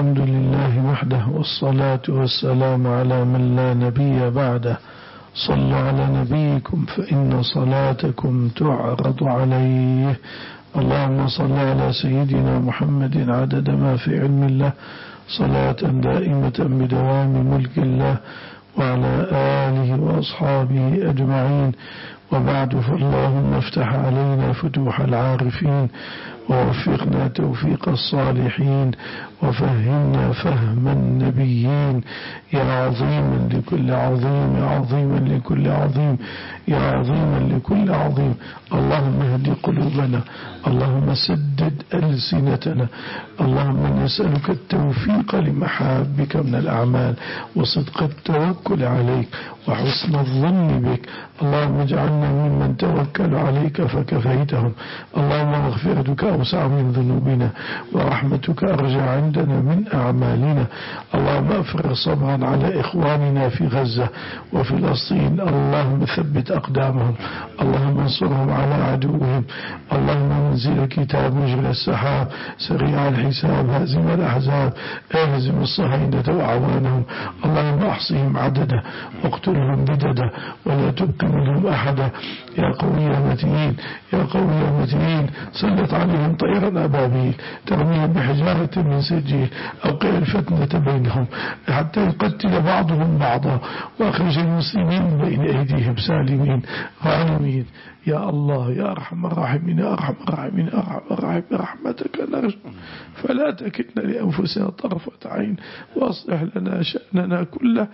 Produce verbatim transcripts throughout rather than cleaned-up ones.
الحمد لله وحده، والصلاة والسلام على من لا نبي بعده. صلوا على نبيكم فإن صلاتكم تعرض عليه. اللهم صل على سيدنا محمد عدد ما في علم الله، صلاة دائمة بدوام ملك الله، وعلى آله وأصحابه أجمعين. وبعد، فاللهم افتح علينا فتوح العارفين، ووفقنا توفيق الصالحين، وفهمنا فهم النبيين. يا عظيما لكل عظيم، يا عظيما لكل عظيم، يا عظيما لكل عظيم. اللهم اهد قلوبنا، اللهم سدد ألسنتنا، اللهم نسألك التوفيق لمحابك من الأعمال، وصدق التوكل عليك، وحسن الظن بك. اللهم اجعلنا ممن توكل عليك فكفيتهم. اللهم مغفرتك أوسع من ذنوبنا، ورحمتك أرجى عندنا من أعمالنا. اللهم أفرغ صبرا على إخواننا في غزة وفي فلسطين. اللهم ثبت أقدامهم، اللهم انصرهم على عدوهم. اللهم منزل الكتاب، مجرى السحاب، سريع الحساب، هازم الأحزاب، اهزم الصهاينة وأعوانهم. اللهم أحصهم عددا، واقتلهم بددا، ولا تبق منهم أحدا. يا قوي يا متين، يا قوي يا متين، سلط عليهم طيرا أبابيل ترميهم بحجارة من سجيل، أوقع الفتنة بينهم حتى يقتل بعضهم بعضا، وأخرج المسلمين بين أيديهم سالمين غانمين. يا الله يا أرحم الراحمين، يا أرحم الراحمين، يا أرحم الراحمين، برحمتك نرجو فلا تكلنا لأنفسنا طرفة عين، وأصلح لنا شأننا كله.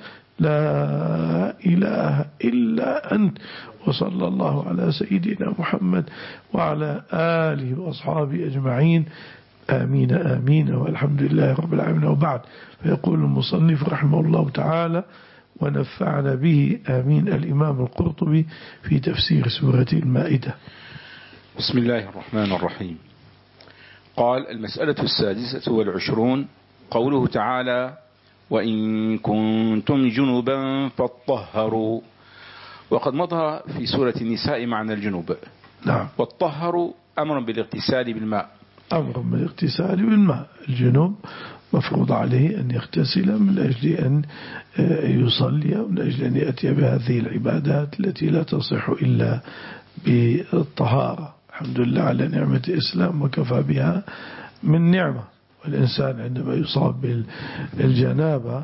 لا إله إلا أنت. وصلى الله على سيدنا محمد وعلى آله وأصحابه أجمعين. آمين آمين، والحمد لله رب العالمين. وبعد، فيقول المصنف رحمه الله تعالى: ونفعنا به آمين. الإمام القرطبي في تفسير سورة المائدة. بسم الله الرحمن الرحيم. قال: المسألة السادسة والعشرون، قوله تعالى: وإن كنتم جنبا فاطهروا. وقد مضى في سورة النساء معنى الجنوب. نعم. والطهر أمر بالاغتسال بالماء، أمر بالاغتسال بالماء. الجنوب مفروض عليه أن يغتسل من أجل أن يصلي، ومن أجل أن يأتي بهذه العبادات التي لا تصح إلا بالطهارة. الحمد لله على نعمة الإسلام، وكفى بها من نعمة. والإنسان عندما يصاب بالجنابة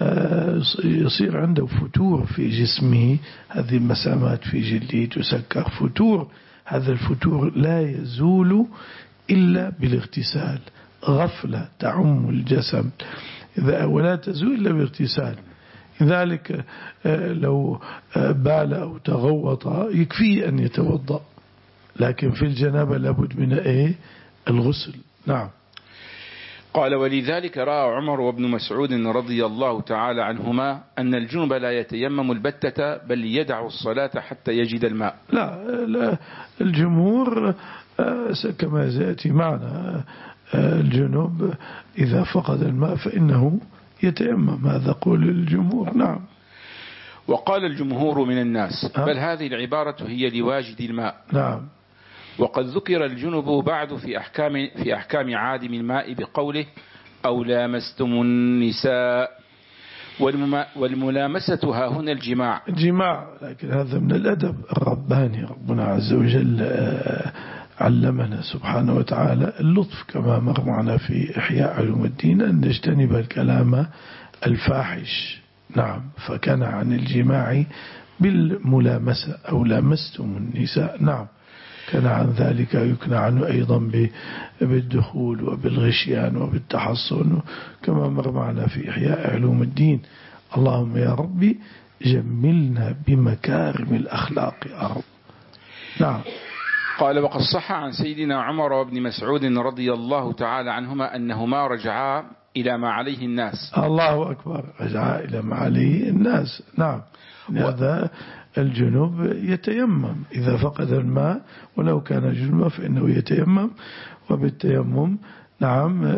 يصير عنده فتور في جسمه، هذه المسامات في جلده تسكر فتور. هذا الفتور لا يزول إلا بالاغتسال. غفلة تعم الجسم ولا تزول إلا بالاغتسال. لذلك لو بال أو تغوط يكفي أن يتوضأ، لكن في الجنابة لابد من إيه؟ الغسل. نعم. قال: ولذلك رأى عمر وابن مسعود رضي الله تعالى عنهما أن الجنب لا يتيمم البتة، بل يدع الصلاة حتى يجد الماء. لا, لا الجمهور كما سيأتي معنا، الجنوب إذا فقد الماء فإنه يتيمم. هذا قول الجمهور. نعم. وقال الجمهور من الناس: بل هذه العبارة هي لواجد الماء. نعم. وقد ذكر الجنب بعد في أحكام, في أحكام عادم الماء بقوله: أو لامستم النساء. والملامسة ها هنا الجماع. الجماع، لكن هذا من الأدب الرباني. ربنا عز وجل علمنا سبحانه وتعالى اللطف، كما مر معنا في إحياء علوم الدين، أن نجتنب الكلام الفاحش. نعم. فكان عن الجماع بالملامسة، أو لامستم النساء. نعم. كان عن ذلك يكنى عنه أيضا بالدخول وبالغشيان وبالتحصن، كما مر معنا في إحياء علوم الدين. اللهم يا ربي جملنا بمكارم الأخلاق يا رب. نعم. قال: وقد صح عن سيدنا عمر وابن مسعود رضي الله تعالى عنهما أنهما رجعا إلى ما عليه الناس. الله أكبر، رجعا إلى ما عليه الناس. نعم. هذا الجنوب يتيمم إذا فقد الماء، ولو كان جنوبا فإنه يتيمم، وبالتيمم نعم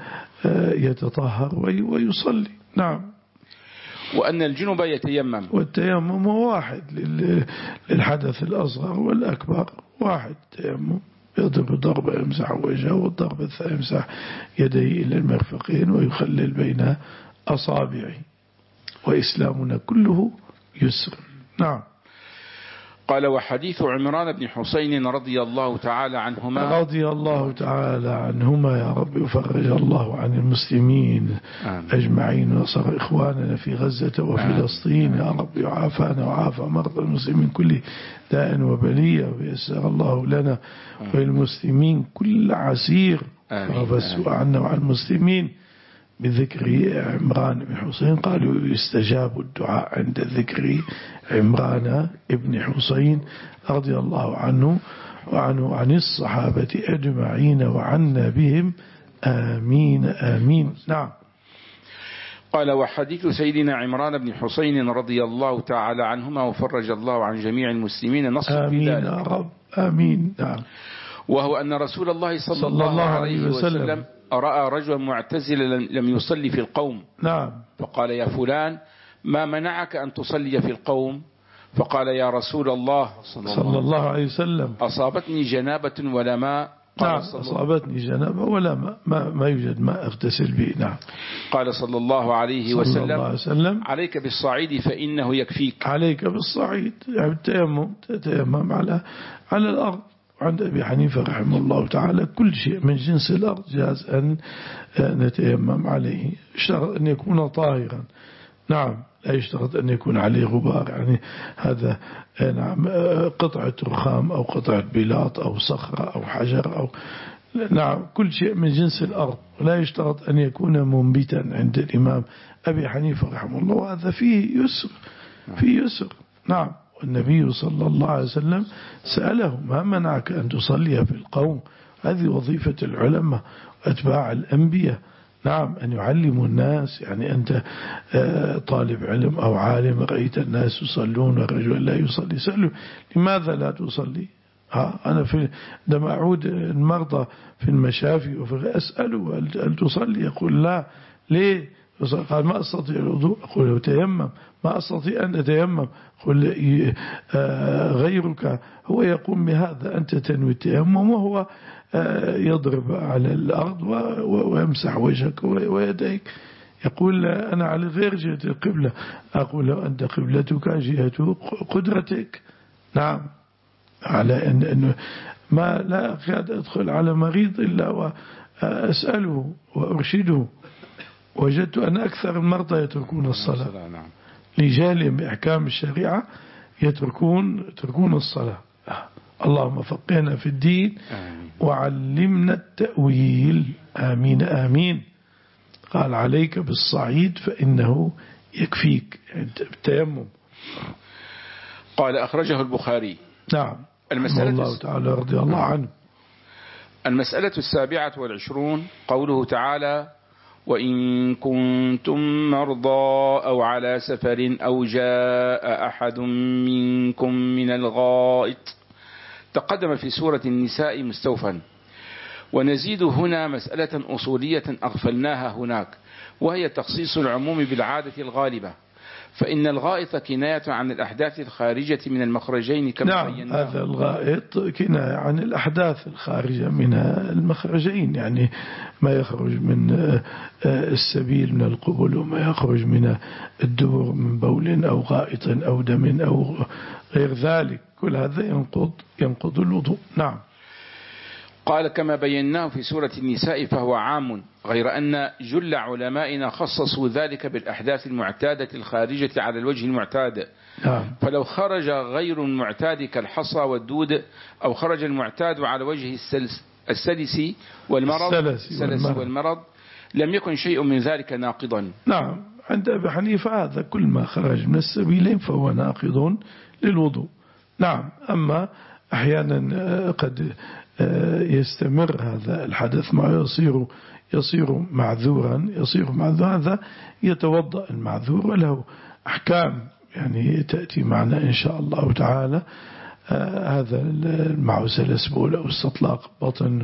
يتطهر ويصلي. نعم. وأن الجنوب يتيمم، والتيمم واحد للحدث الأصغر والأكبر، واحد تيمم. يضرب ضربة يمسح وجهه، والضربة الثانية يمسح يديه إلى المرفقين ويخلل بين أصابعه. وإسلامنا كله يسر. نعم. قال وحديث عمران بن حسين رضي الله تعالى عنهما رضي الله تعالى عنهما يا رب يفرج الله عن المسلمين آمين. أجمعين، وصر إخواننا في غزة وفلسطين يا رب يعافانا وعافى مرضى المسلمين كل داء وبلية، ويسر الله لنا وللمسلمين كل عسير، وفسوا عنا وعن المسلمين بذكر عمران بن حسين. قالوا يستجاب الدعاء عند ذكر عمران بن حسين رضي الله عنه وعنه عن الصحابة أجمعين وعنا بهم آمين آمين. نعم. قال وحديث سيدنا عمران بن حسين رضي الله تعالى عنهما وفرج الله عن جميع المسلمين نص في ذلك. آمين يا رب آمين. نعم. وهو أن رسول الله صلى, صلى الله عليه وسلم, وسلم رأى رجلا معتزلا لم يصلي في القوم. نعم. فقال يا فلان ما منعك أن تصلي في القوم؟ فقال يا رسول الله صلى, صلى الله عليه وسلم أصابتني جنابة ولا ماء. نعم. أصابتني جنابة ولا ماء، ما, ما يوجد ماء اغتسل به. نعم. قال صلى الله عليه وسلم, صلى الله عليه وسلم عليك بالصعيد فإنه يكفيك. عليك بالصعيد يعني التيمم، تتيمم على على الأرض. عند أبي حنيفة رحمه الله تعالى كل شيء من جنس الأرض جاز أن نتيمم عليه، اشترط أن يكون طاهرا. نعم. لا يشترط أن يكون عليه غبار، يعني هذا نعم قطعة رخام أو قطعة بلاط أو صخرة أو حجر أو نعم كل شيء من جنس الأرض. لا يشترط أن يكون منبتا عند الإمام أبي حنيفة رحمه الله، وهذا فيه يسر فيه يسر. نعم. والنبي صلى الله عليه وسلم سأله ما منعك أن تصلي في القوم؟ هذه وظيفة العلماء وأتباع الأنبياء. نعم. أن يعلموا الناس، يعني أنت طالب علم أو عالم رأيت الناس يصلون والرجل لا يصلي، سأله لماذا لا تصلي؟ ها أنا في عندما أعود المرضى في المشافي وفي أسأله هل تصلي؟ يقول لا. ليه؟ قال ما أستطيع الوضوء. أقول له تيمم. ما أستطيع أن أتيمم. قل غيرك هو يقوم بهذا، أنت تنوي التيمم وهو يضرب على الأرض ويمسح وجهك ويديك. يقول أنا على غير جهة القبلة. أقول له أنت قبلتك جهة قدرتك. نعم. على أن أنه ما لا أكاد أدخل على مريض إلا وأسأله وأرشده. وجدت أن أكثر المرضى يتركون الصلاة لجهلهم بأحكام الشريعة، يتركون يتركون الصلاة. اللهم فقهنا في الدين وعلمنا التأويل. آمين آمين. قال عليك بالصعيد فإنه يكفيك، يعني التيمم. قال أخرجه البخاري. نعم. المسألة الله تعالى رضي الله عنه. المسألة السابعة والعشرون قوله تعالى وإن كنتم مرضى أو على سفر أو جاء أحد منكم من الغائط. تقدم في سورة النساء مستوفا. ونزيد هنا مسألة أصولية أغفلناها هناك، وهي تخصيص العموم بالعادة الغالبة، فإن الغائط كناية عن الأحداث الخارجة من المخرجين كما نعم بيناه. هذا الغائط كناية عن الأحداث الخارجة من المخرجين، يعني ما يخرج من السبيل من القبل وما يخرج من الدبر من بول أو غائط أو دم أو غير ذلك، كل هذا ينقض ينقض الوضوء. نعم. قال كما بيناه في سورة النساء فهو عام، غير أن جل علمائنا خصصوا ذلك بالأحداث المعتادة الخارجة على الوجه المعتاد. نعم. فلو خرج غير المعتاد كالحصى والدود، أو خرج المعتاد على وجه السلس, السلس والمرض, السلس والمرض. والمرض لم يكن شيء من ذلك ناقضا. نعم. عند أبي حنيفة هذا كل ما خرج من السبيلين فهو ناقض للوضوء. نعم. أما أحيانا قد يستمر هذا الحدث ما يصير يصير معذورا يصير معذورا هذا يتوضأ المعذور وله أحكام يعني تأتي معنا إن شاء الله تعالى. هذا المعوس الأسبول أو استطلاق بطن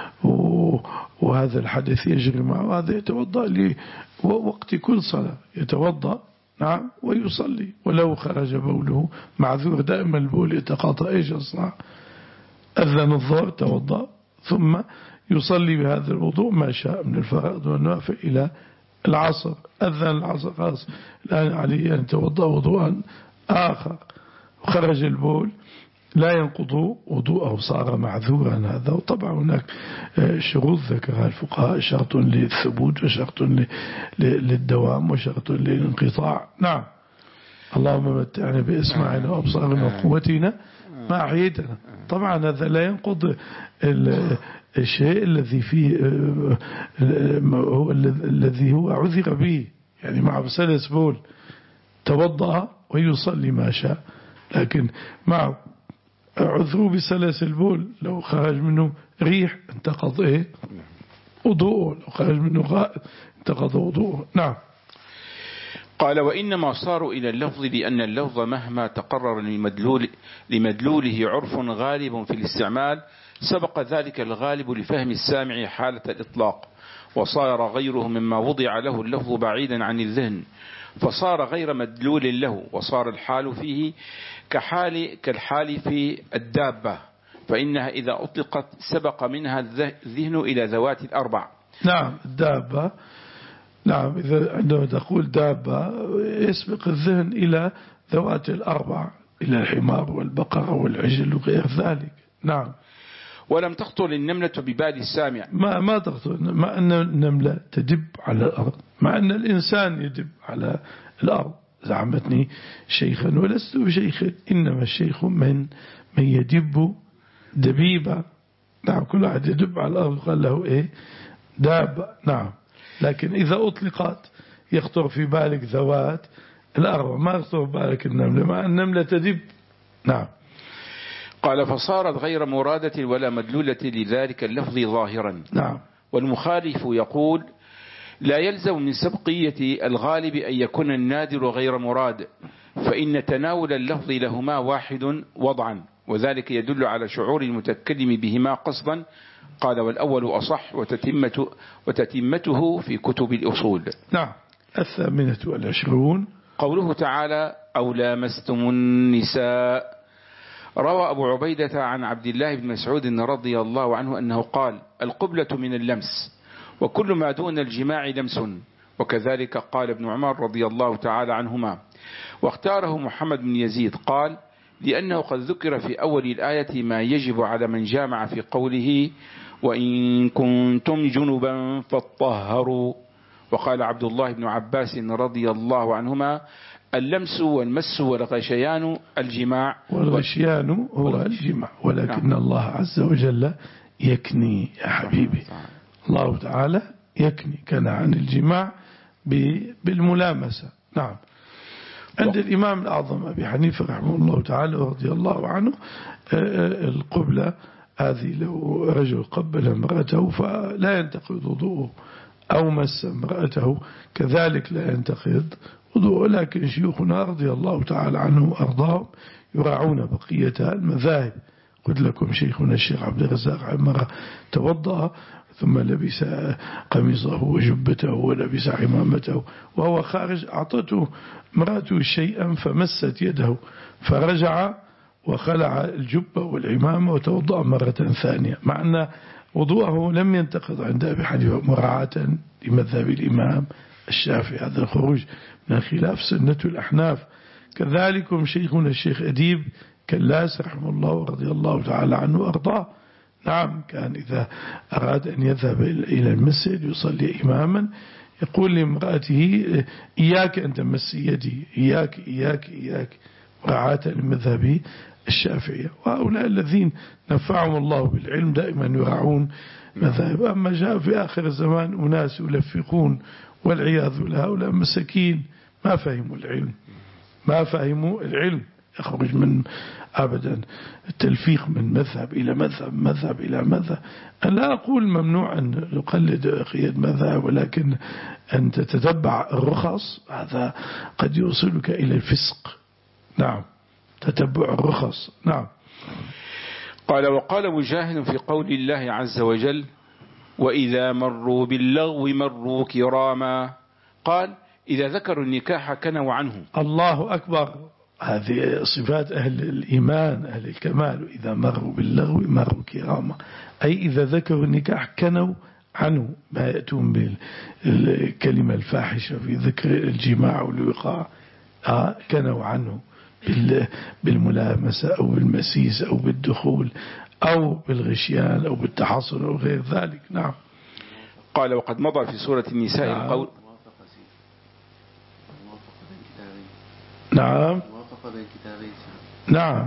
وهذا الحدث يجري معه، هذا يتوضأ لوقت كل صلاة يتوضأ. نعم. ويصلي ولو خرج بوله معذور. دائما البول يتقاطع. إيش أصنع؟ أذن الظهر توضأ ثم يصلي بهذا الوضوء ما شاء من الفرائض والنوافل إلى العصر. أذن العصر خلاص الآن عليه أن يتوضأ وضوءا آخر، وخرج البول لا ينقض وضوءه، صار معذورا هذا. وطبعا هناك شروط ذكرها الفقهاء، شرط للثبوت وشرط للدوام وشرط للانقطاع. نعم. اللهم متعنا بإسماعنا وأبصارنا وقوتنا ما أحييتنا. طبعا هذا لا ينقض الشيء الذي فيه هو الذي هو عذر به، يعني مع سلس بول توضأ ويصلي ما شاء، لكن مع عذره بسلس البول لو خرج منه ريح انتقض ايه وضوءه، لو خرج منه غائط انتقض وضوءه. نعم. قال وإنما صاروا إلى اللفظ لأن اللفظ مهما تقرر لمدلول لمدلوله عرف غالب في الاستعمال سبق ذلك الغالب لفهم السامع حالة الإطلاق، وصار غيره مما وضع له اللفظ بعيدا عن الذهن فصار غير مدلول له، وصار الحال فيه كحال كالحال في الدابة، فإنها إذا أطلقت سبق منها الذهن إلى ذوات الأربع. نعم الدابة. نعم إذا عندما تقول دابة يسبق الذهن إلى ذوات الأربع، إلى الحمار والبقرة والعجل وغير ذلك. نعم. ولم تخطر النملة ببال السامع. ما ما تخطر، مع أن النملة تدب على الأرض، مع أن الإنسان يدب على الأرض. زعمتني شيخا ولست بشيخ، إنما الشيخ من من يدب دبيبة. نعم كل واحد يدب على الأرض قال له إيه دابة. نعم. لكن إذا أطلقت يخطر في بالك ذوات الأربع، ما يخطر في بالك النملة، مع النملة تدب. نعم. قال فصارت غير مرادة ولا مدلولة لذلك اللفظ ظاهرا. نعم. والمخالف يقول لا يلزم من سبقية الغالب أن يكون النادر غير مراد، فإن تناول اللفظ لهما واحد وضعا، وذلك يدل على شعور المتكلم بهما قصدا. قال والأول أصح وتتمة وتتمته في كتب الأصول. نعم. الثامنة والعشرون قوله تعالى أو لامستم النساء. روى أبو عبيدة عن عبد الله بن مسعود رضي الله عنه أنه قال القبلة من اللمس، وكل ما دون الجماع لمس، وكذلك قال ابن عمر رضي الله تعالى عنهما. واختاره محمد بن يزيد قال لأنه قد ذكر في أول الآية ما يجب على من جامع في قوله وإن كنتم جنبا فاطهروا. وقال عبد الله بن عباس رضي الله عنهما اللمس والمس والغشيان الجماع، والغشيان هو الجماع، ولكن نعم. الله عز وجل يكني يا حبيبي، الله تعالى يكني كان عن الجماع بالملامسة. نعم. عند الإمام الأعظم أبي حنيفة رحمه الله تعالى ورضي الله عنه القبلة هذه لو رجل قبل امرأته فلا ينتقض وضوءه، أو مس امرأته كذلك لا ينتقض وضوءه. لكن شيوخنا رضي الله تعالى عنه وأرضاهم يراعون بقية المذاهب. قلت لكم شيخنا الشيخ عبد الرزاق عمر توضأ ثم لبس قميصه وجبته ولبس عمامته وهو خارج، أعطته امرأته شيئا فمست يده فرجع وخلع الجبة والعمامة وتوضأ مرة ثانية، مع أن وضوءه لم ينتقض عند أبي حنيفة مراعاة لمذهب الإمام الشافعي. هذا الخروج من خلاف سنة الأحناف. كذلك شيخنا الشيخ أديب كلاس رحمه الله ورضي الله تعالى عنه وأرضاه. نعم كان إذا أراد أن يذهب إلى المسجد يصلي إماما يقول لامرأته إياك أن تمسي يدي، إياك إياك إياك، مراعاة لمذهب الشافعية. وهؤلاء الذين نفعهم الله بالعلم دائما يراعون مذاهب. أما جاء في آخر الزمان أناس يلفقون والعياذ بالله، هؤلاء مساكين ما فهموا العلم، ما فهموا العلم، يخرج من أبدا التلفيق من مذهب إلى مذهب، مذهب إلى مذهب. أنا لا أقول ممنوع أن نقلد قيد مذهب، ولكن أن تتتبع الرخص هذا قد يوصلك إلى الفسق. نعم تتبع الرخص. نعم. قال وقال مجاهد في قول الله عز وجل وإذا مروا باللغو مروا كراما، قال إذا ذكروا النكاح كنوا عنه. الله أكبر، هذه صفات أهل الإيمان أهل الكمال. إذا مروا باللغو مروا كراما، أي إذا ذكروا النكاح كنوا عنه، ما يأتون بالكلمة الفاحشة في ذكر الجماع والوقاع، آه كنوا عنه بالملامسة أو بالمسيس أو بالدخول أو بالغشيان أو بالتحصن أو غير ذلك. نعم. قال وقد مضى في سورة النساء نعم. القول نعم نعم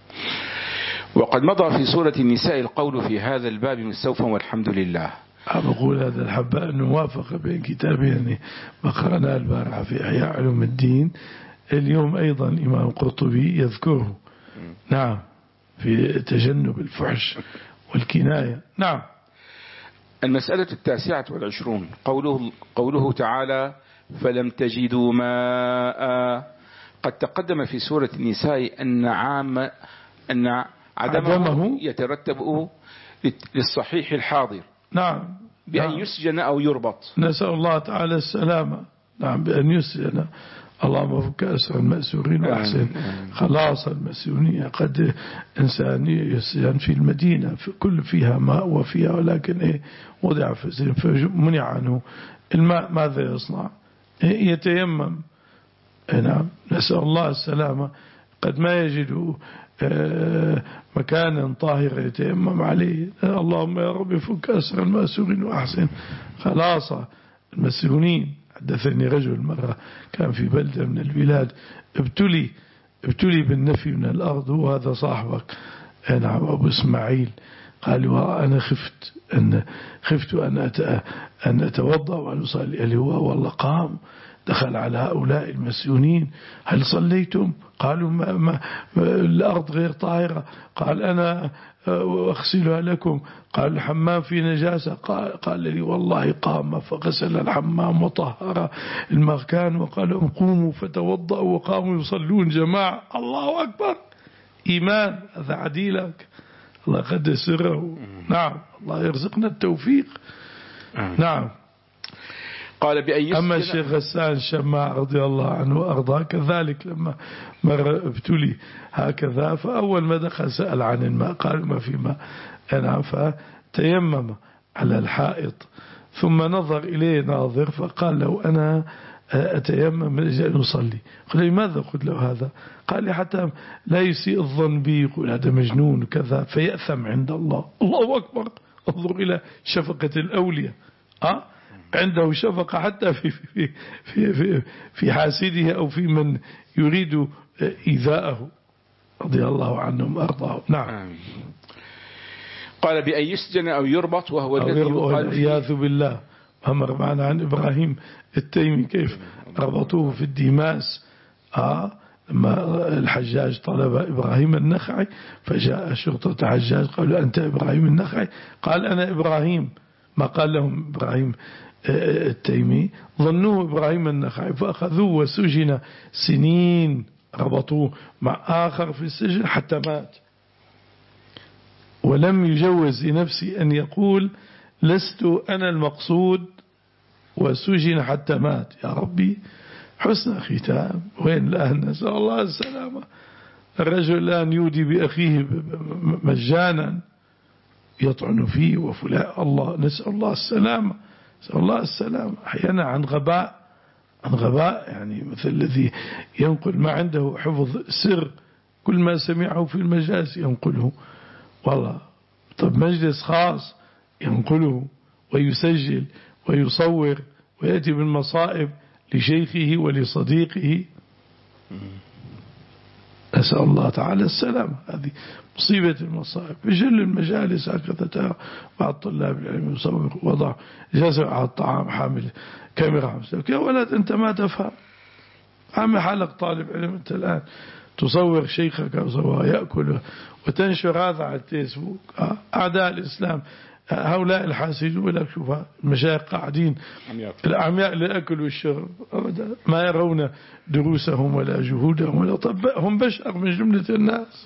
وقد مضى في سورة النساء القول في هذا الباب مستوفى والحمد لله. أقول هذا الحباء أنه وافق بين كتابه، يعني ما قرأنا البارحة في إحياء علوم الدين، اليوم أيضا إمام القرطبي يذكره نعم في تجنب الفحش والكناية. نعم. المسألة التاسعة والعشرون قوله, قوله تعالى فلم تجدوا ماء. قد تقدم في سورة النساء أن عام أن عدمه, عدمه يترتب للصحيح الحاضر نعم بأن نعم. يسجن أو يربط. نسأل الله تعالى السلامة. نعم بأن يسجن. اللهم فك أسر المأسورين وأحسن خلاص المسؤولين. قد إنسان يسجن في المدينة في كل فيها ماء وفيها، ولكن إيه وضع في السجن فمنع عنه الماء، ماذا يصنع؟ إيه يتيمم. نعم نسأل الله السلامة. قد ما يجد مكانا طاهر يتيمم عليه. اللهم يا رب فك أسر المأسورين وأحسن خلاص المسؤولين. حدثني رجل مرة كان في بلدة من البلاد ابتلي ابتلي بالنفي من الأرض، وهذا صاحبك نعم أبو إسماعيل. قال وأنا خفت أن خفت أن أن أتوضأ وأن أصلي. قال هو والله قام دخل على هؤلاء المسيونين هل صليتم؟ قالوا ما ما الأرض غير طاهرة. قال أنا أغسلها لكم. قال الحمام في نجاسة. قال, قال لي والله قام فغسل الحمام وطهر المكان وقال قوموا فتوضأوا وقاموا يصلون جماعة. الله أكبر. إيمان. هذا عديلك. الله قد سره. نعم الله يرزقنا التوفيق. نعم. قال بأي أما الشيخ غسان شماع رضي الله عنه وأرضاه كذلك لما مر ابتلي هكذا، فأول ما دخل سأل عن الماء قال ما في ماء. أنا فتيمم على الحائط ثم نظر إليه ناظر فقال له أنا أتيمم من أجل أن أصلي. قال لماذا قلت له هذا؟ قال لي حتى لا يسيء الظن بي يقول هذا مجنون كذا فيأثم عند الله. الله أكبر. انظر إلى شفقة الأولياء. أه؟ عنده شفقة حتى في في في في, في حاسده أو في من يريد إيذاءه رضي الله عنهم أرضاه. نعم. قال بأن يسجن أو يربط وهو الذي يقال والعياذ بالله. أمر معنا عن إبراهيم التيمي كيف ربطوه في الديماس. آه لما الحجاج طلب إبراهيم النخعي فجاء شرطة حجاج قالوا أنت إبراهيم النخعي؟ قال أنا إبراهيم. ما قال لهم إبراهيم التيمي، ظنوه إبراهيم النخعي فأخذوه وسجن سنين، ربطوه مع آخر في السجن حتى مات، ولم يجوز لنفسي أن يقول لست أنا المقصود وسجن حتى مات. يا ربي حسن ختام. وين الآن؟ نسأل الله السلامة. الرجل الآن يودي بأخيه مجانا يطعن فيه وفلان. الله نسأل الله السلامة. نسأل الله السلامة. أحيانا عن غباء عن غباء يعني مثل الذي ينقل ما عنده حفظ سر كل ما سمعه في المجالس ينقله. والله طب مجلس خاص ينقله ويسجل ويصور ويأتي بالمصائب لشيخه ولصديقه. نسأل الله تعالى السلام. هذه مصيبة المصائب. بجل المجالس هكذا ترى بعض طلاب العلم يصور وضع جزء على الطعام حامل كاميرا. يا ولد أنت ما تفهم. عامل حالك طالب علم أنت الآن تصور شيخك وصور يأكل وتنشر هذا على الفيسبوك. أعداء الإسلام هؤلاء الحاسدون لك شوف المشايخ قاعدين الأعمياء للأكل والشرب أبدا ما يرون دروسهم ولا جهودهم ولا طبهم بشر من جملة الناس.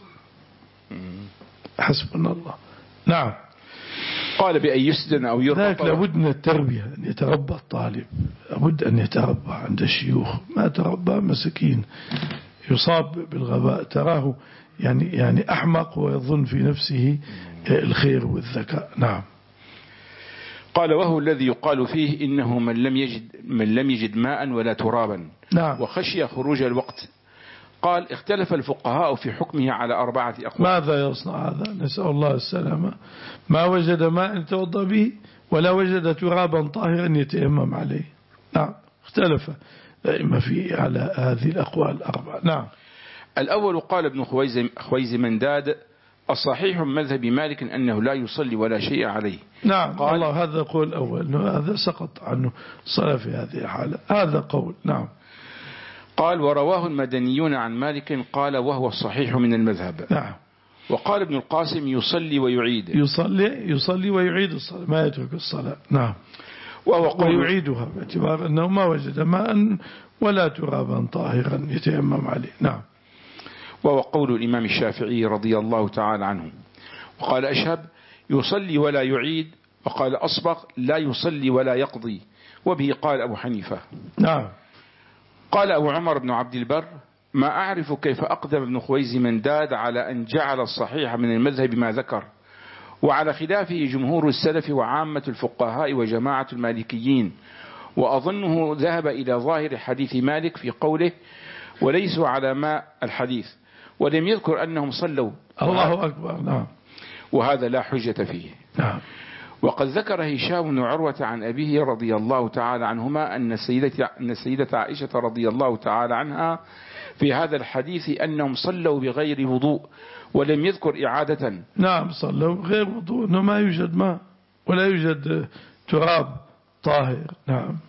حسبنا الله. نعم. قال بأن يسجن أو يربط. ذلك لابد من التربية أن يتربى الطالب، لابد أن يتربى عند الشيوخ. ما تربى مسكين يصاب بالغباء تراه يعني يعني أحمق ويظن في نفسه الخير والذكاء. نعم. قال وهو الذي يقال فيه إنه من لم يجد من لم يجد ماء ولا ترابا. نعم. وخشي خروج الوقت. قال اختلف الفقهاء في حكمه على أربعة أقوال. ماذا يصنع هذا؟ نسأل الله السلامة. ما وجد ماء يتوضأ به ولا وجد ترابا طاهرا يتيمم عليه. نعم. اختلف الأئمة في على هذه الأقوال الأربعة. نعم. الأول قال ابن خويزمنداد الصحيح من مذهب مالك أنه لا يصلي ولا شيء عليه. نعم. قال الله هذا قول أول، هذا سقط عنه الصلاة في هذه الحالة، هذا قول. نعم. قال ورواه المدنيون عن مالك قال وهو الصحيح من المذهب. نعم. وقال ابن القاسم يصلي ويعيد. يصلي يصلي ويعيد الصلاة، ما يترك الصلاة. نعم. وهو قول ويعيدها باعتبار أنه ما وجد ماء ولا ترابا طاهرا يتيمم عليه. نعم. وهو قول الإمام الشافعي رضي الله تعالى عنه. وقال أشهب يصلي ولا يعيد. وقال أصبغ لا يصلي ولا يقضي. وبه قال أبو حنيفة. نعم. قال أبو عمر بن عبد البر ما أعرف كيف أقدم ابن خويزمنداد على أن جعل الصحيح من المذهب ما ذكر، وعلى خلافه جمهور السلف وعامة الفقهاء وجماعة المالكيين، وأظنه ذهب إلى ظاهر حديث مالك في قوله وليسوا على ماء الحديث، ولم يذكر أنهم صلوا. الله أكبر. نعم. وهذا لا حجة فيه. نعم. وقد ذكر هشام بن عروة عن أبيه رضي الله تعالى عنهما أن السيدة, أن السيدة عائشة رضي الله تعالى عنها في هذا الحديث أنهم صلوا بغير وضوء ولم يذكر إعادة. نعم. صلوا بغير وضوء أنه ما يوجد ماء ولا يوجد تراب طاهر. نعم.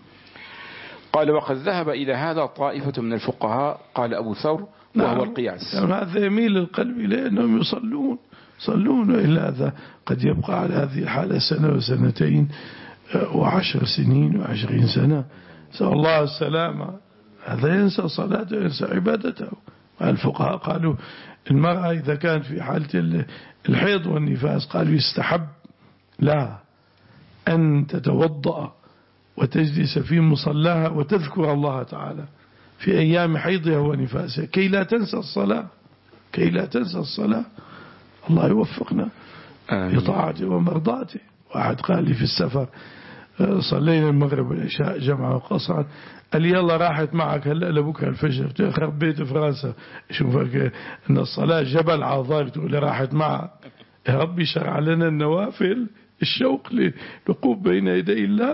قال وقد ذهب إلى هذا طائفة من الفقهاء قال أبو ثور وهو نعم. القياس. يعني هذا يميل القلب لأنهم يصلون صلون وإلا هذا قد يبقى على هذه الحالة سنة وسنتين وعشر سنين وعشرين سنة، نسأل الله السلامة. هذا ينسى صلاته وينسى عبادته. الفقهاء قالوا المرأة إذا كانت في حالة الحيض والنفاس قالوا يستحب لا أن تتوضأ وتجلس في مصلاها وتذكر الله تعالى في أيام حيضها ونفاسها كي لا تنسى الصلاة كي لا تنسى الصلاة. الله يوفقنا لطاعته ومرضاته. واحد قال لي في السفر صلينا المغرب والعشاء جمعة وقصرا، قال لي يلا راحت معك هلا لبكره الفجر. خرب بيت فرنسا شوفك ان الصلاة جبل عظار تقول لي راحت معك. يا ربي شرع لنا النوافل الشوق للوقوف بين يدي الله.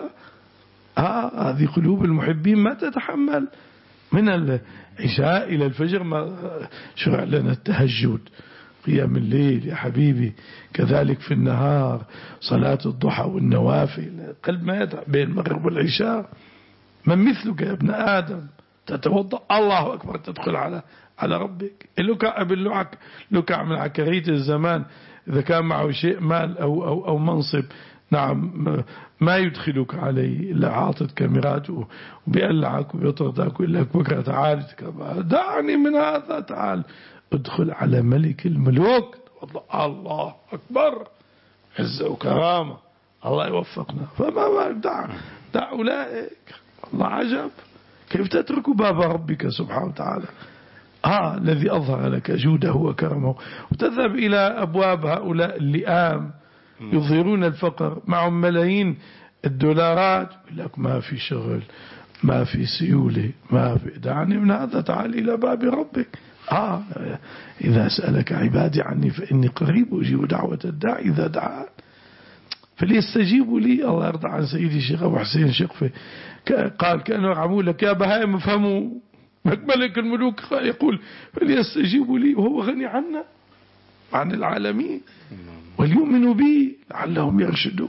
آه هذه قلوب المحبين ما تتحمل. من العشاء إلى الفجر ما شرع لنا التهجد قيام الليل يا حبيبي، كذلك في النهار صلاة الضحى والنوافل. قلب ما يدع بين المغرب والعشاء. من مثلك يا ابن آدم تتوضأ الله أكبر تدخل على على ربك. اللكع باللعك لكع من عكريت الزمان إذا كان معه شيء مال أو, أو, أو منصب نعم ما يدخلك عليه إلا عاطت كاميرات وبيقلعك ويطردك ويقول لك بكرة تعال دعني من هذا تعال ادخل على ملك الملوك. الله أكبر عزة وكرامة. الله يوفقنا. فما ما دع دع أولئك. الله عجب كيف تترك باب ربك سبحانه وتعالى آه الذي أظهر لك جوده وكرمه وتذهب إلى أبواب هؤلاء اللئام يظهرون الفقر معهم ملايين الدولارات يقول لك ما في شغل ما في سيولة ما في. دعني من هذا تعال إلى باب ربك. آه إذا سألك عبادي عني فإني قريب أجيب دعوة الداعي إذا دعان فليستجيبوا لي. الله يرضى عن سيدي الشيخ أبو حسين شقفة قال كأنه يرعموا لك يا بهائم افهموا. ملك الملوك يقول فليستجيبوا لي وهو غني عنا عن العالمين وليؤمنوا بي لعلهم يرشدون.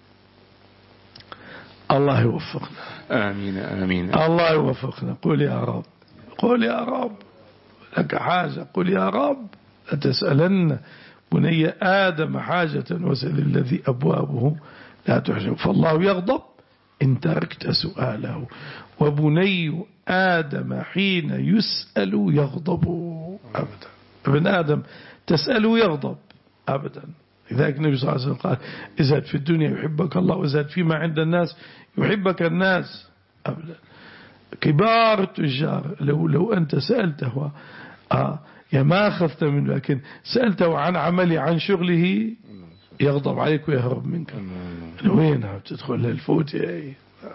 الله يوفقنا. آمين آمين. الله يوفقنا. قل يا رب قل يا رب لك حاجة قل يا رب لتسألن بني آدم حاجة وسل الذي أبوابه لا تحجب فالله يغضب إن تركت سؤاله وبني آدم حين يسأل يغضب أبدا. ابن آدم تسأله يغضب أبدا. لذلك النبي صلى الله عليه وسلم قال ازهد في الدنيا يحبك الله وازهد فيما عند الناس يحبك الناس أبدا. كبار التجار لو لو أنت سألته آه يا ما أخذت منه، لكن سألته عن عمله عن شغله يغضب عليك ويهرب منك. وينها بتدخل للفوت يا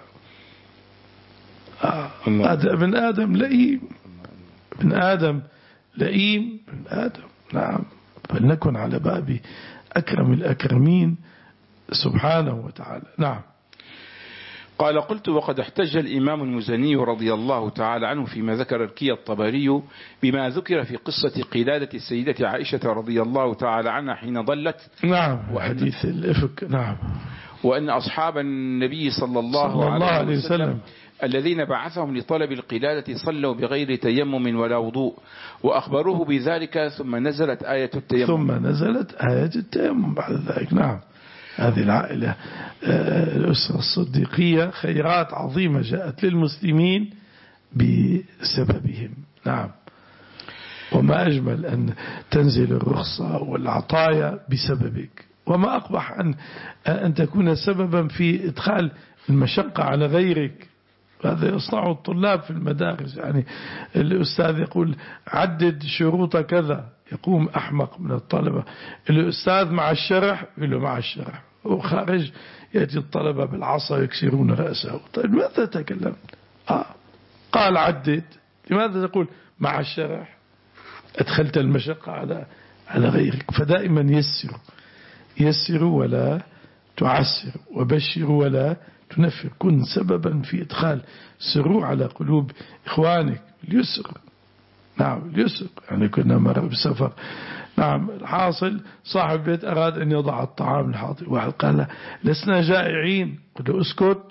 آه هذا ابن آدم لئيم، ابن آدم لئيم، ابن آدم. نعم، فلنكن على باب أكرم الأكرمين سبحانه وتعالى. نعم. قال قلت وقد احتج الإمام المزني رضي الله تعالى عنه فيما ذكر الكي الطبري بما ذكر في قصة قلادة السيدة عائشة رضي الله تعالى عنها حين ضلت. نعم، وحديث الإفك. نعم. وأن أصحاب النبي صلى الله, صلى الله عليه وسلم, وسلم الذين بعثهم لطلب القلادة صلوا بغير تيمم ولا وضوء وأخبروه بذلك ثم نزلت آية التيمم. ثم نزلت آية التيمم بعد ذلك. نعم. هذه العائلة الأسرة الصديقية خيرات عظيمة جاءت للمسلمين بسببهم. نعم. وما أجمل أن تنزل الرخصة والعطايا بسببك، وما أقبح أن أن تكون سببا في إدخال المشقة على غيرك. هذا يصنعه الطلاب في المدارس، يعني الأستاذ يقول عدد شروط كذا، يقوم أحمق من الطلبة الأستاذ مع الشرح يقول له مع الشرح، وخارج يأتي الطلبة بالعصا يكسرون رأسه. طيب ماذا تكلمت؟ آه. قال عدد، لماذا تقول مع الشرح؟ أدخلت المشقة على على غيرك. فدائما يسروا يسروا ولا تعسر، وبشروا ولا تنفر. كن سببا في إدخال سرور على قلوب إخوانك. اليسر. نعم اليسر. يعني كنا مرة بسفر، نعم، الحاصل صاحب بيت أراد أن يضع الطعام الحاضر، واحد قال له لسنا جائعين، قل له اسكت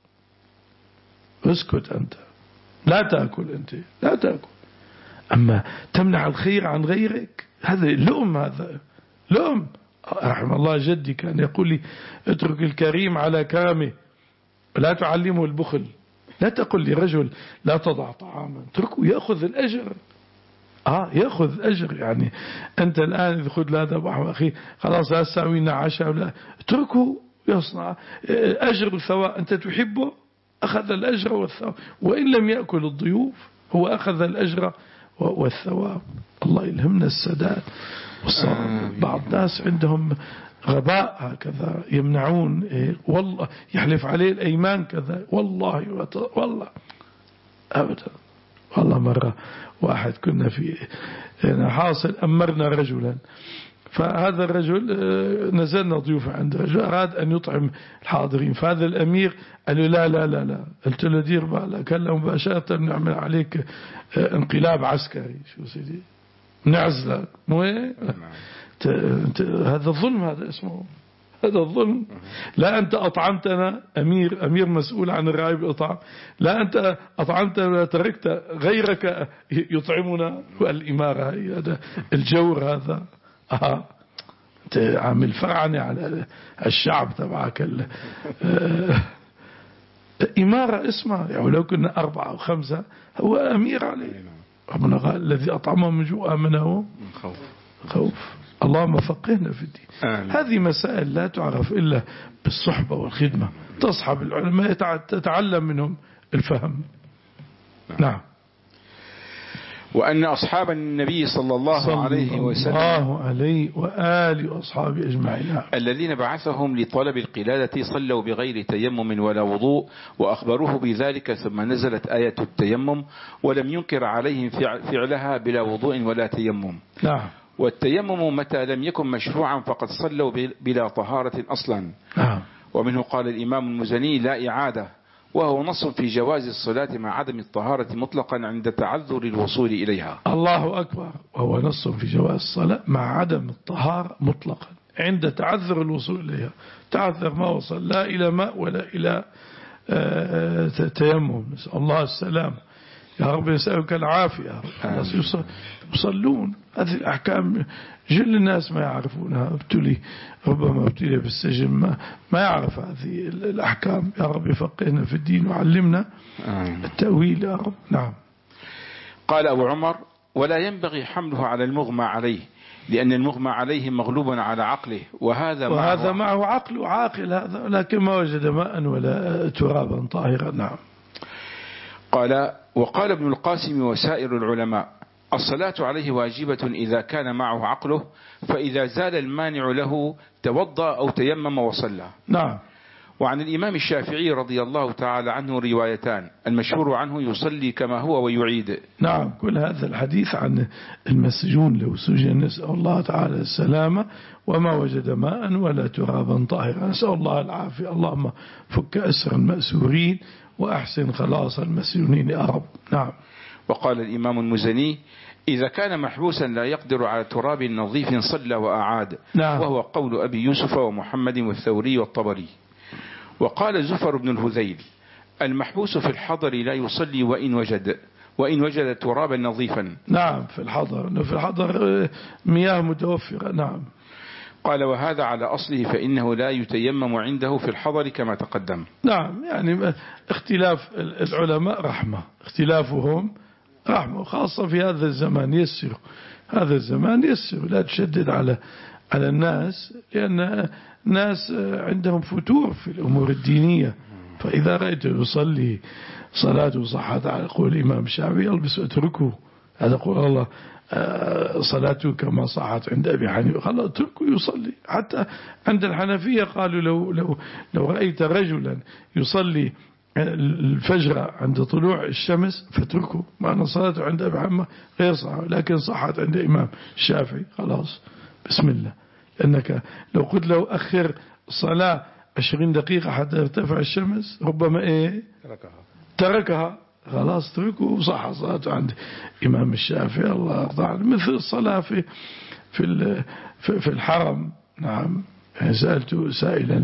اسكت أنت، لا تأكل أنت، لا تأكل. أما تمنع الخير عن غيرك هذا لؤم، هذا لؤم. رحم الله جدي كان يقول لي اترك الكريم على كرمه ولا تعلمه البخل. لا تقل لرجل لا تضع طعاما، اتركه يأخذ الأجر. آه يأخذ أجر. يعني أنت الآن إذا خذ لا ذبح أخي خلاص لا تساوينا عشاء ولا، اتركه يصنع أجر الثواب. أنت تحبه أخذ الأجر والثواب، وإن لم يأكل الضيوف هو أخذ الأجر والثواب. الله يلهمنا السداد. بعض الناس عندهم غباء هكذا يمنعون إيه والله يحلف عليه الأيمان كذا والله والله أبدا. والله مرة واحد كنا في يعني حاصل أمرنا رجلا، فهذا الرجل نزلنا ضيوف عند رجل أراد أن يطعم الحاضرين، فهذا الأمير قال له لا لا لا لا، قلت له دير بالك هلا مباشرة نعمل عليك انقلاب عسكري. شو سيدي نعزلك مو ايه؟ هذا الظلم، هذا اسمه هذا الظلم. لا أنت أطعمتنا أمير أمير مسؤول عن الرعاية بالإطعام، لا أنت أطعمتنا تركت غيرك يطعمنا. والإمارة هذا الجور هذا. آه. أنت عامل فرعني على الشعب تبعك. آه. إمارة اسمها يعني لو كنا أربعة أو خمسة هو أمير عليه. ربنا قال الذي أطعمهم من جوع آمنهم خوف. خوف. اللهم فقهنا في الدين. آمين. هذه مسائل لا تعرف إلا بالصحبة والخدمة. تصحب العلماء تتعلم منهم الفهم. نعم, نعم. وأن أصحاب النبي صلى الله صلى عليه وسلم الله عليه وآله وأصحابه أجمعين الذين بعثهم لطلب القلادة صلوا بغير تيمم ولا وضوء وأخبروه بذلك ثم نزلت آية التيمم ولم ينكر عليهم فعلها بلا وضوء ولا تيمم. نعم. والتيمم متى لم يكن مشروعا فقد صلوا بلا طهارة أصلا. نعم. ومنه قال الإمام المزني لا إعادة، وهو نص في جواز الصلاة مع عدم الطهارة مطلقا عند تعذر الوصول إليها. الله أكبر. وهو نص في جواز الصلاة مع عدم الطهارة مطلقا عند تعذر الوصول إليها. تعذر ما وصل لا إلى ماء ولا إلى تيمم، نسأل الله السلام. يا رب يسألك العافية. الناس يصلون. هذه الأحكام جل الناس ما يعرفونها. ابتلي ربما ابتلي بالسجن ما, ما يعرف هذه الأحكام. يا رب يفقهنا في الدين وعلمنا التأويل يا رب. نعم. قال أبو عمر ولا ينبغي حمله على المغمى عليه لأن المغمى عليه مغلوب على عقله وهذا معه, وهذا معه عقل عاقل هذا، لكن ما وجد ماء ولا ترابا طاهرا. نعم. قال: وقال ابن القاسم وسائر العلماء: الصلاة عليه واجبة إذا كان معه عقله، فإذا زال المانع له توضأ أو تيمم وصلى. نعم. وعن الإمام الشافعي رضي الله تعالى عنه روايتان، المشهور عنه يصلي كما هو ويعيد. نعم. كل هذا الحديث عن المسجون لو سجن نسأل الله تعالى السلامة وما وجد ماء ولا ترابا طاهرا، نسأل الله العافية. اللهم فك أسر المأسورين وأحسن خلاص المسجونين يا رب. نعم. وقال الإمام المزني: إذا كان محبوسا لا يقدر على تراب نظيف صلى وأعاد. نعم. وهو قول أبي يوسف ومحمد والثوري والطبري. وقال زفر بن الهذيل: المحبوس في الحضر لا يصلي وإن وجد وإن وجد ترابا نظيفا. نعم. في الحضر في الحضر مياه متوفرة. نعم. قال: وهذا على أصله، فإنه لا يتيمم عنده في الحضر كما تقدم. نعم. يعني اختلاف العلماء رحمة، اختلافهم رحمة، خاصة في هذا الزمان. يسر هذا الزمان يسر، لا تشدد على على الناس، لأن الناس عندهم فتور في الأمور الدينية. فإذا رأيت يصلي صلاته صحت على قول الإمام الشافعي البس اتركه، هذا قول الله صلاته كما صحت عند أبي حنيفة، خلاص اتركه يصلي. حتى عند الحنفية قالوا لو لو لو رأيت رجلا يصلي الفجر عند طلوع الشمس فاتركه، معنى صلاته عند أبي حنيفة غير صحيحة، لكن صحت عند الإمام الشافعي، خلاص بسم الله. لأنك لو قلت له أخر صلاة عشرين دقيقة حتى يرتفع الشمس ربما إيه تركها تركها خلاص تركه، صح صلاته عند إمام الشافعي الله يرضى عنه. مثل الصلاة في في في الحرم. نعم. سألت سائلا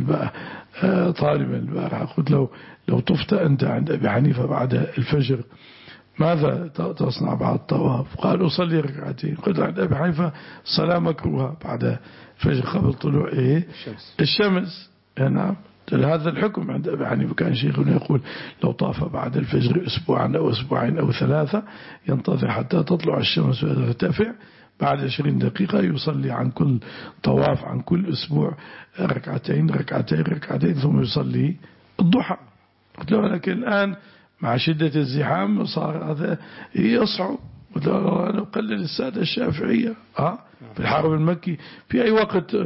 طالبا البارحة قلت له لو طفت أنت عند أبي حنيفة بعد الفجر ماذا تصنع بعد الطواف؟ قال أصلي ركعتين. قلت عند أبي حنيفة صلاة مكروهة بعد الفجر قبل طلوع إيه الشمس, الشمس. نعم. هذا الحكم عند أبي حنيفة. كان شيخنا يقول لو طاف بعد الفجر أسبوعا أو أسبوعين أو ثلاثة ينتظر حتى تطلع الشمس وترتفع، بعد عشرين دقيقة يصلي عن كل طواف عن كل أسبوع ركعتين ركعتين ركعتين ثم يصلي الضحى. قلت له لكن الآن مع شدة الزحام صار هذا يصعب. قلت له أنا أقلل السادة الشافعية آه في الحرم المكي في أي وقت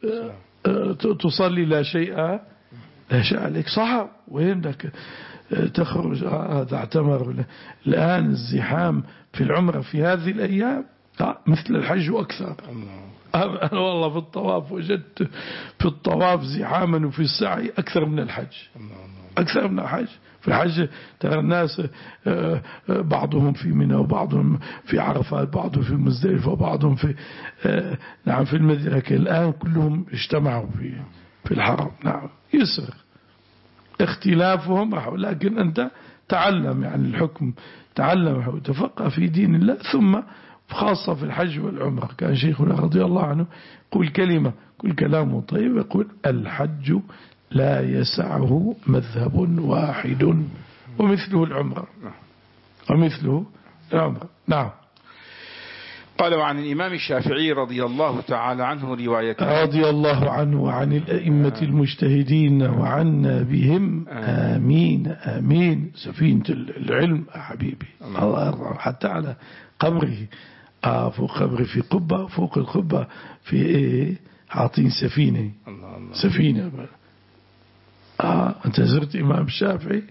تصلي لا شيء لا شيء عليك، صعب. وين لك تخرج هذا اعتمر. الآن الزحام في العمرة في هذه الأيام مثل الحج وأكثر. أنا والله في الطواف وجدت في الطواف زحاما وفي السعي أكثر من الحج، أكثر من الحج. في الحج ترى الناس بعضهم في منى وبعضهم في عرفات، بعضهم في مزدلفة وبعضهم في نعم في المدينة. لكن الآن كلهم اجتمعوا في في الحرم. نعم. يسر اختلافهم، لكن أنت تعلم يعني الحكم، تعلم وتفقه في دين الله، ثم خاصة في الحج والعمرة. كان شيخنا رضي الله عنه يقول كلمة كل كلامه طيب، يقول الحج لا يسعه مذهب واحد ومثله العمرة ومثله العمرة. نعم. قال: وعن الإمام الشافعي رضي الله تعالى عنه رواية رضي الله عنه وعن الأئمة المجتهدين وعنا بهم آمين آمين. سفينة العلم حبيبي الله يرضى، حتى على قبره آه فوق قبره في قبة، فوق القبة في إيه حاطين سفينة الله الله. سفينة آه أنت زرت إمام الشافعي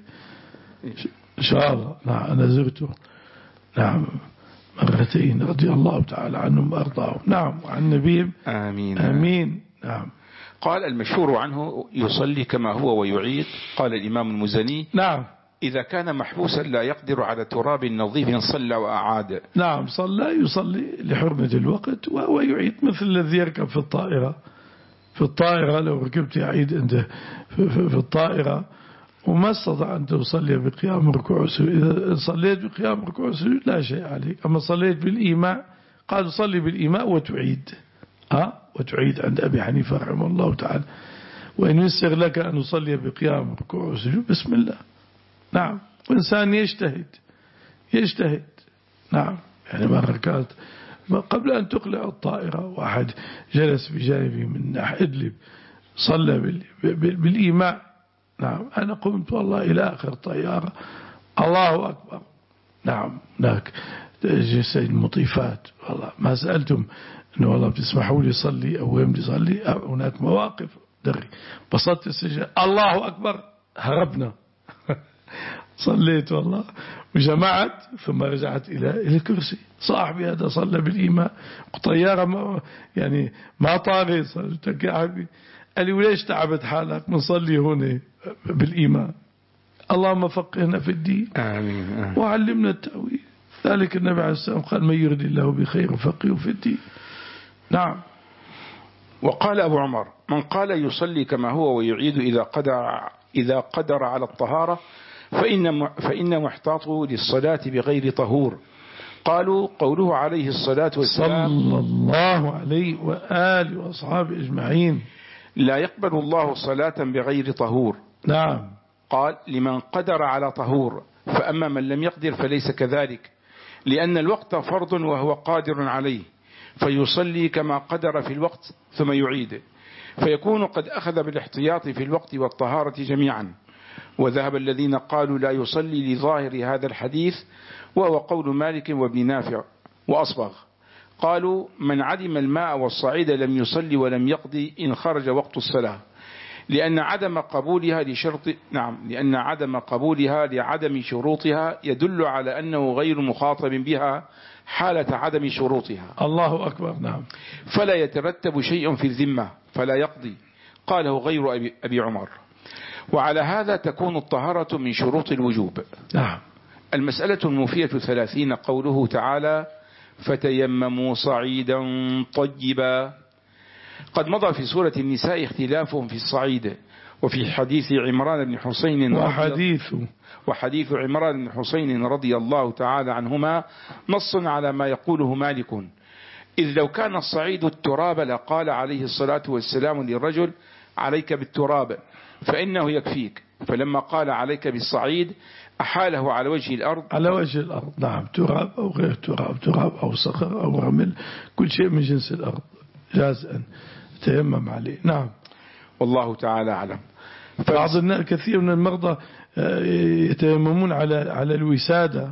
إن شاء الله؟ نعم أنا زرته نعم مرتين رضي الله تعالى عنهم وأرضاهم. نعم. وعن نبيهم آمين آمين. نعم. قال: المشهور عنه يصلي كما هو ويعيد. قال الإمام المزني: نعم. إذا كان محبوسا لا يقدر على تراب نظيف صلى وأعاد. نعم. صلى يصلي لحرمة الوقت ويعيد، مثل الذي يركب في الطائرة. في الطائرة لو ركبت يعيد أنت في, في, في الطائرة وما استطاع أن تصلي بقيام ركوع وسجود، إذا صليت بقيام ركوع وسجود لا شيء عليك. أما صليت بالإيماء قال صلي بالإيماء وتعيد أه؟ وتعيد عند أبي حنيفة رحمه الله تعالى. وإن يسر لك أن تصلي بقيام ركوع وسجود بسم الله. نعم. وإنسان يجتهد يجتهد نعم. يعني مرة كانت قبل أن تقلع الطائرة واحد جلس بجانبي من ناحية إدلب صلى بالإيماء. نعم. أنا قمت والله إلى آخر طيارة الله أكبر. نعم هناك جسد المطيفات، والله ما سألتم أنه والله بتسمحوا لي صلي أو وين بدي صلي، هناك مواقف دري بسطت السجن الله أكبر هربنا صليت والله وجمعت ثم رجعت إلى إلى الكرسي. صاحبي هذا صلى بالإيمان طيارة ما يعني ما طاري تقعبي، قال لي وليش تعبت حالك من صلي هنا بالإيمان. اللهم فقهنا في الدين آمين وعلمنا التأويل. ذلك النبي عليه السلام قال من يرد الله بخير فقهه في الدين. نعم. وقال أبو عمر من قال يصلي كما هو ويعيد إذا قدر, إذا قدر على الطهارة فإن, فإن محتاطه للصلاة بغير طهور. قالوا قوله عليه الصلاة والسلام صلى الله عليه وآله وأصحابه أجمعين لا يقبل الله صلاة بغير طهور. نعم. قال لمن قدر على طهور، فأما من لم يقدر فليس كذلك، لأن الوقت فرض وهو قادر عليه، فيصلي كما قدر في الوقت ثم يعيد، فيكون قد أخذ بالاحتياط في الوقت والطهارة جميعا. وذهب الذين قالوا لا يصلي لظاهر هذا الحديث، وهو قول مالك وابن نافع وأصبغ. قالوا من عدم الماء والصعيد لم يصلي ولم يقضي إن خرج وقت الصلاة، لأن عدم قبولها لشرط نعم لأن عدم قبولها لعدم شروطها يدل على أنه غير مخاطب بها حالة عدم شروطها. الله أكبر. نعم. فلا يترتب شيء في الذمة فلا يقضي. قاله غير أبي, أبي عمر. وعلى هذا تكون الطهارة من شروط الوجوب. نعم. المسألة الموفية ثلاثين قوله تعالى فتيمموا صعيدا طيبا. قد مضى في سورة النساء اختلافهم في الصعيد، وفي حديث عمران بن حسين وحديث وحديث عمران بن حسين رضي الله تعالى عنهما نص على ما يقوله مالك، إذ لو كان الصعيد التراب لقال عليه الصلاة والسلام للرجل عليك بالتراب فإنه يكفيك، فلما قال عليك بالصعيد أحاله على وجه الأرض على وجه الأرض. نعم. تراب أو غير تراب، تراب أو صخر أو رمل، كل شيء من جنس الأرض جاز أن تيمم عليه. نعم. والله تعالى أعلم. بعض الناس كثير من المرضى يتيممون على على الوسادة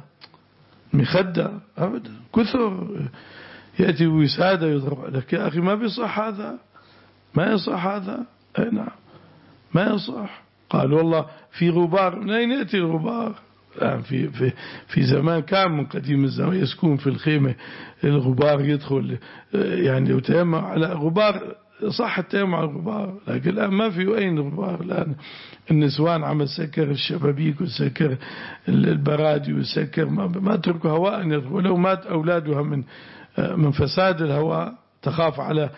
مخدة أبدا كثر، يأتي وسادة يضرب لك يا أخي ما بيصح هذا، ما يصح هذا. أي نعم ما يصح. قال والله في غبار، من أين يأتي الغبار؟ يعني في في في زمان كان من قديم الزمان يسكون في الخيمة الغبار يدخل يعني يتيمم على غبار، صح التيمم على الغبار، لكن الآن ما في أين غبار. الآن النسوان عم تسكر الشبابيك وتسكر البرادي وتسكر ما, ما تركوا هواء، ولو مات أولادها من من فساد الهواء تخاف على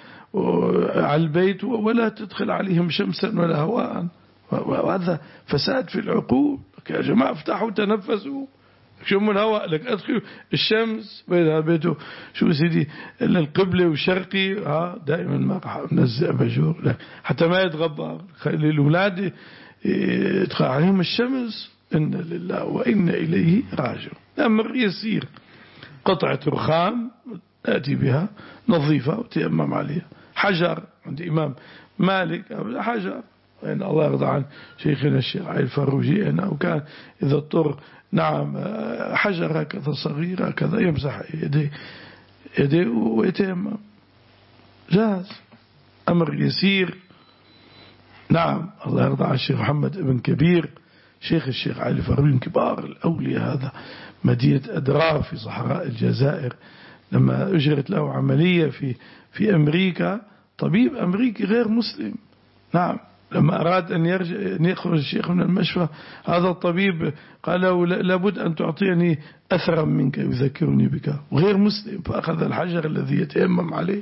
على البيت ولا تدخل عليهم شمسا ولا هواء، وهذا فساد في العقول. يا جماعة افتحوا تنفسوا شموا الهواء، لك ادخلوا الشمس بين بيته شو سيدي القبلة وشرقي ها دائما ما راح ننزع بجور حتى ما يتغبر، خلي الأولاد يدخل عليهم الشمس. إن لله وإن إليه راجعون. أمر يسير، قطعة رخام نأتي بها نظيفة وتيمم عليها. حجر عند إمام مالك حجر، إن الله يرضى عن شيخنا الشيخ علي الفروجي أنه كان إذا اضطر نعم حجر هكذا صغير هكذا يمسح يديه يديه ويتيمم جاهز. أمر يسير. نعم. الله يرضى عن الشيخ محمد ابن كبير شيخ الشيخ علي الفروجي كبار الأولياء، هذا مدينة أدرار في صحراء الجزائر، لما أجرت له عملية في في أمريكا، طبيب أمريكي غير مسلم نعم لما أراد أن يرجع أن يخرج الشيخ من المشفى، هذا الطبيب قال له لابد أن تعطيني أثرا منك يذكرني بك، وغير مسلم، فأخذ الحجر الذي يتيمم عليه.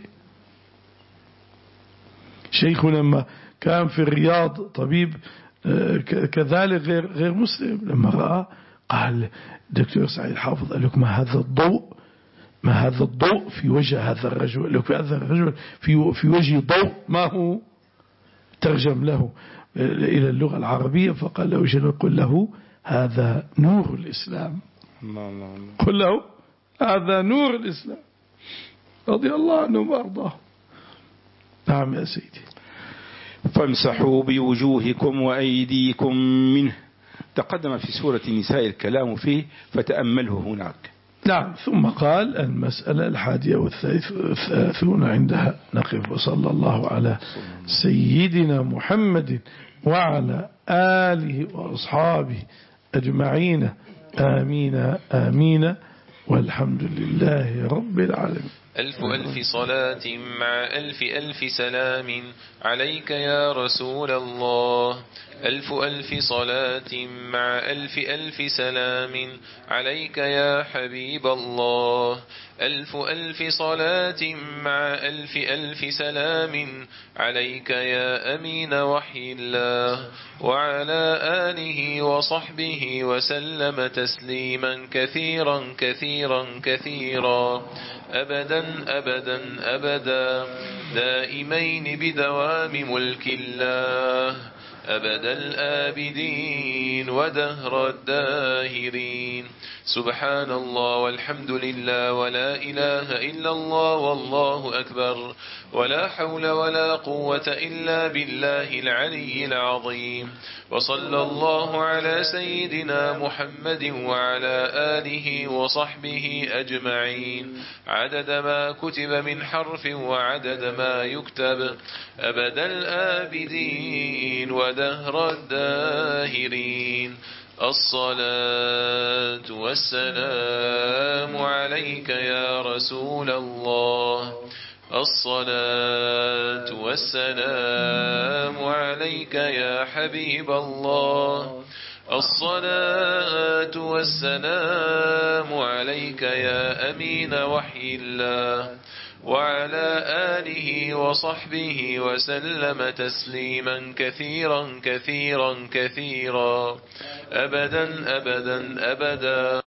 شيخنا لما كان في الرياض طبيب كذلك غير غير مسلم، لما رأى قال دكتور سعيد حافظ قال لك ما هذا الضوء، ما هذا الضوء في وجه هذا الرجل، قال لك هذا الرجل في في وجه ضوء ما هو. ترجم له إلى اللغة العربية فقال له شنو؟ قل له هذا نور الإسلام. قل له هذا نور الإسلام رضي الله عنه وارضاه. نعم يا سيدي. فامسحوا بوجوهكم وأيديكم منه. تقدم في سورة النساء الكلام فيه فتأمله هناك. نعم. ثم قال المسألة الحادية والثلاثون عندها نقف. وصلى الله على سيدنا محمد وعلى آله وأصحابه أجمعين آمين آمين والحمد لله رب العالمين. ألف ألف صلاة مع ألف ألف سلام عليك يا رسول الله. ألف ألف صلاة مع ألف ألف سلام عليك يا حبيب الله. ألف ألف صلاة مع ألف ألف سلام عليك يا أمين وحي الله وعلى آله وصحبه وسلم تسليما كثيرا كثيرا كثيرا أبدا أبدا أبدا دائمين بدوام ملك الله أبد الآبدين ودهر الداهرين. سبحان الله والحمد لله ولا إله إلا الله والله أكبر ولا حول ولا قوة إلا بالله العلي العظيم. وصلى الله على سيدنا محمد وعلى آله وصحبه أجمعين عدد ما كتب من حرف وعدد ما يكتب أبد الآبدين ودهر الداهرين. الصلاة والسلام عليك يا رسول الله. الصلاة والسلام عليك يا حبيب الله. الصلاة والسلام عليك يا أمين وحي الله وعلى آله وصحبه وسلم تسليما كثيرا كثيرا كثيرا أبدا أبدا أبدا.